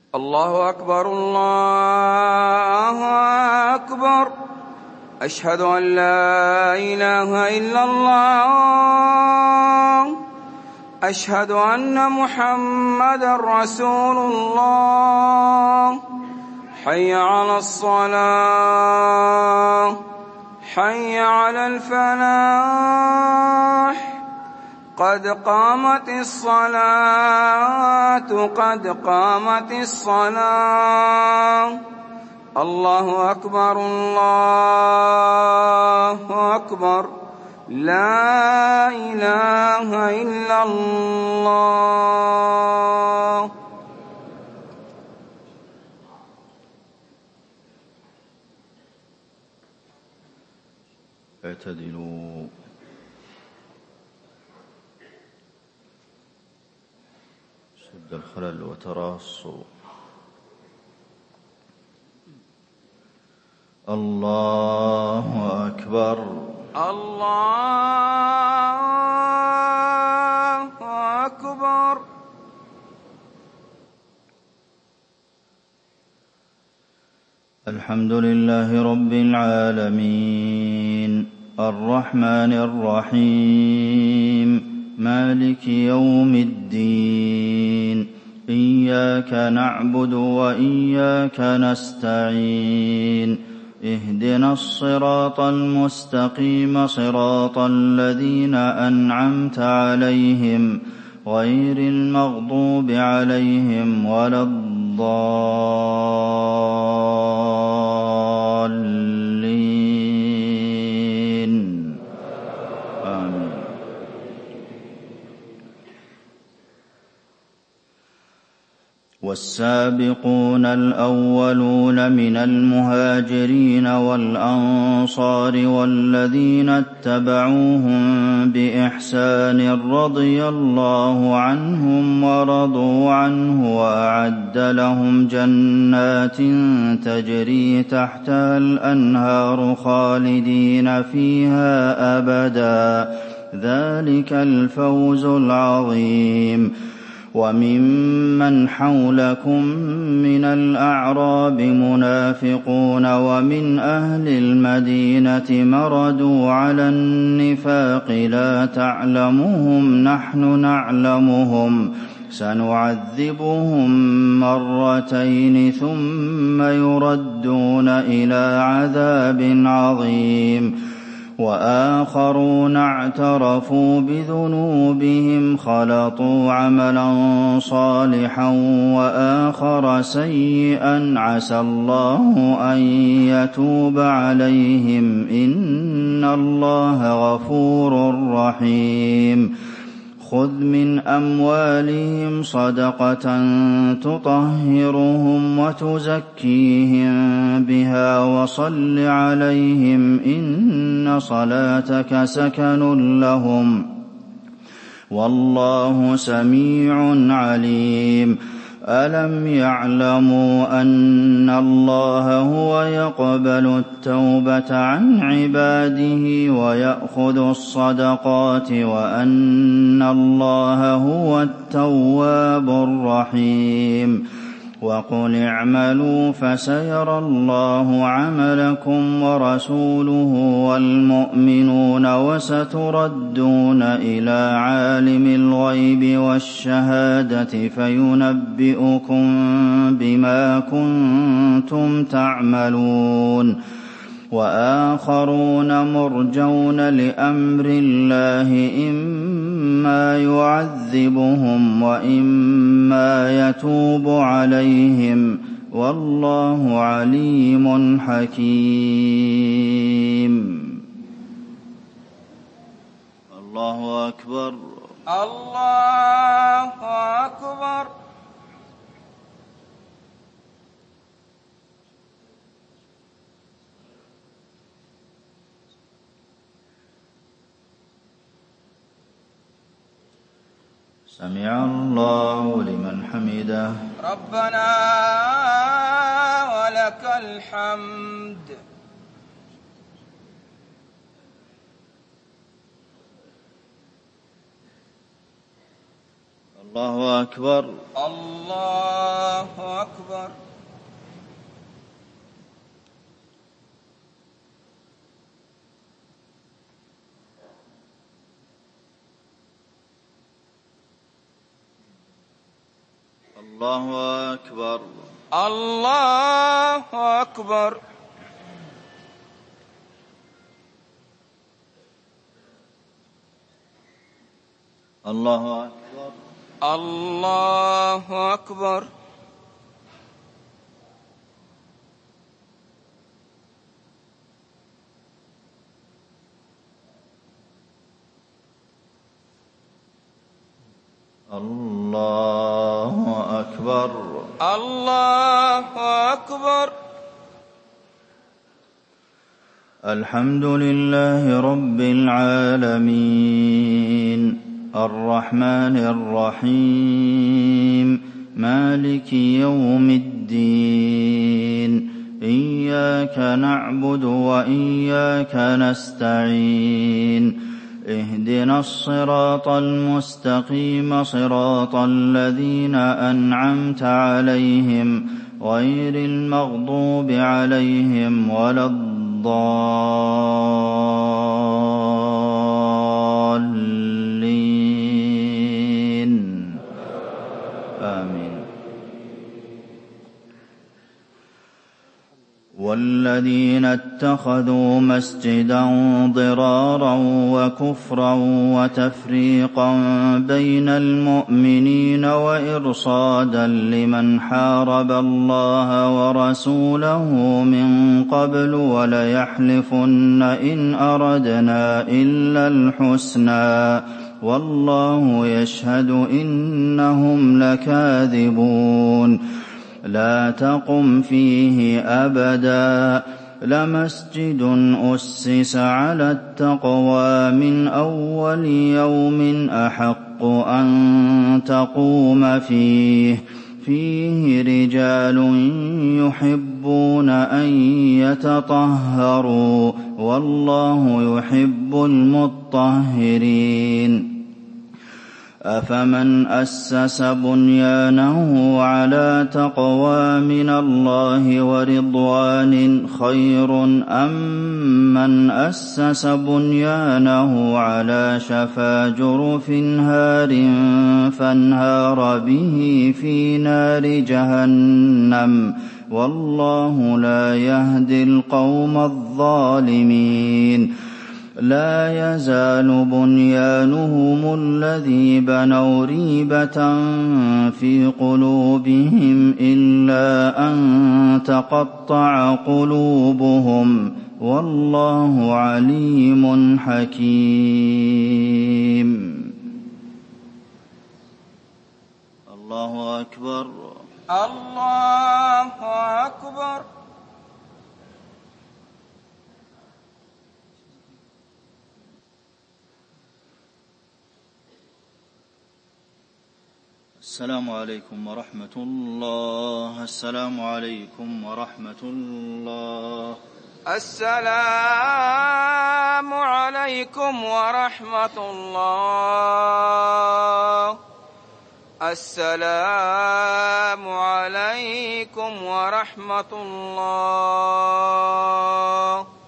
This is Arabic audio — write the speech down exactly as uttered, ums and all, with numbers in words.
الله أكبر الله أكبر. أشهد أن لا إله إلا الله. أشهد أن محمدًا رسول الله. حي على الصلاة، حي على الفلاح. قد قامت الصلاة، قد قامت الصلاة. الله أكبر الله أكبر. لا إله إلا الله. اعتدلوا. سد الخلل وتراصوا. الله أكبر الله أكبر. الحمد لله رب العالمين الرحمن الرحيم مالك يوم الدين. إياك نعبد وإياك نستعين. اهدنا الصراط المستقيم صراط الذين أنعمت عليهم غير المغضوب عليهم ولا الضالين. آمين. والسابقون الأولون من المهاجرين والأنصار والذين اتبعوهم بإحسان رضي الله عنهم ورضوا عنه وأعد لهم جنات تجري تحتها الأنهار خالدين فيها أبدا. ذلك الفوز العظيم. وممن حولكم من الأعراب منافقون ومن أهل المدينة مردوا على النفاق لا تعلمهم نحن نعلمهم سنعذبهم مرتين ثم يردون إلى عذاب عظيم. وآخرون اعترفوا بذنوبهم خلطوا عملا صالحا وآخر سيئا عسى الله أن يتوب عليهم إن الله غفور رحيم. خذ من أموالهم صدقة تطهرهم وتزكيهم بها وصل عليهم إن صلاتك سكن لهم والله سميع عليم. ألم يعلموا أن الله هو يقبل التوبة عن عباده ويأخذ الصدقات وأن الله هو التواب الرحيم. وقل اعملوا فسيرى الله عملكم ورسوله والمؤمنون وستردون إلى عالم الغيب والشهادة فينبئكم بما كنتم تعملون. وآخرون مرجون لأمر الله إما يعذبهم وإما يتوب عليهم والله عليم حكيم. الله أكبر الله أكبر. سمع الله لمن حمده. ربنا ولك الحمد. الله أكبر. الله أكبر. الله أكبر. الله أكبر. الله أكبر. الله أكبر. الله أكبر. الله أكبر. الحمد لله رب العالمين الرحمن الرحيم مالك يوم الدين إياك نعبد وإياك نستعين اهدنا الصراط المستقيم صراط الذين أنعمت عليهم غير المغضوب عليهم ولا الضالين آمين. والذين اتخذوا مسجدا ضرارا وكفرا وتفريقا بين المؤمنين وإرصادا لمن حارب الله ورسوله من قبل وليحلفن إن أردنا إلا الحسنى والله يشهد إنهم لكاذبون. لا تقم فيه أبدا لمسجد أسس على التقوى من أول يوم أحق أن تقوم فيه فيه رجال يحبون أن يتطهروا والله يحب المطهرين. أفمن أسس بنيانه على تقوى من الله ورضوان خير أم من أسس بنيانه على شفا جرف هار فانهار به في نار جهنم والله لا يهدي القوم الظالمين. لا يزال بنيانهم الذي بنوا ريبة في قلوبهم إلا أن تقطع قلوبهم والله عليم حكيم. الله أكبر. الله أكبر. السلام عليكم ورحمة الله. السلام عليكم ورحمة الله. السلام عليكم ورحمة الله. السلام عليكم ورحمة الله.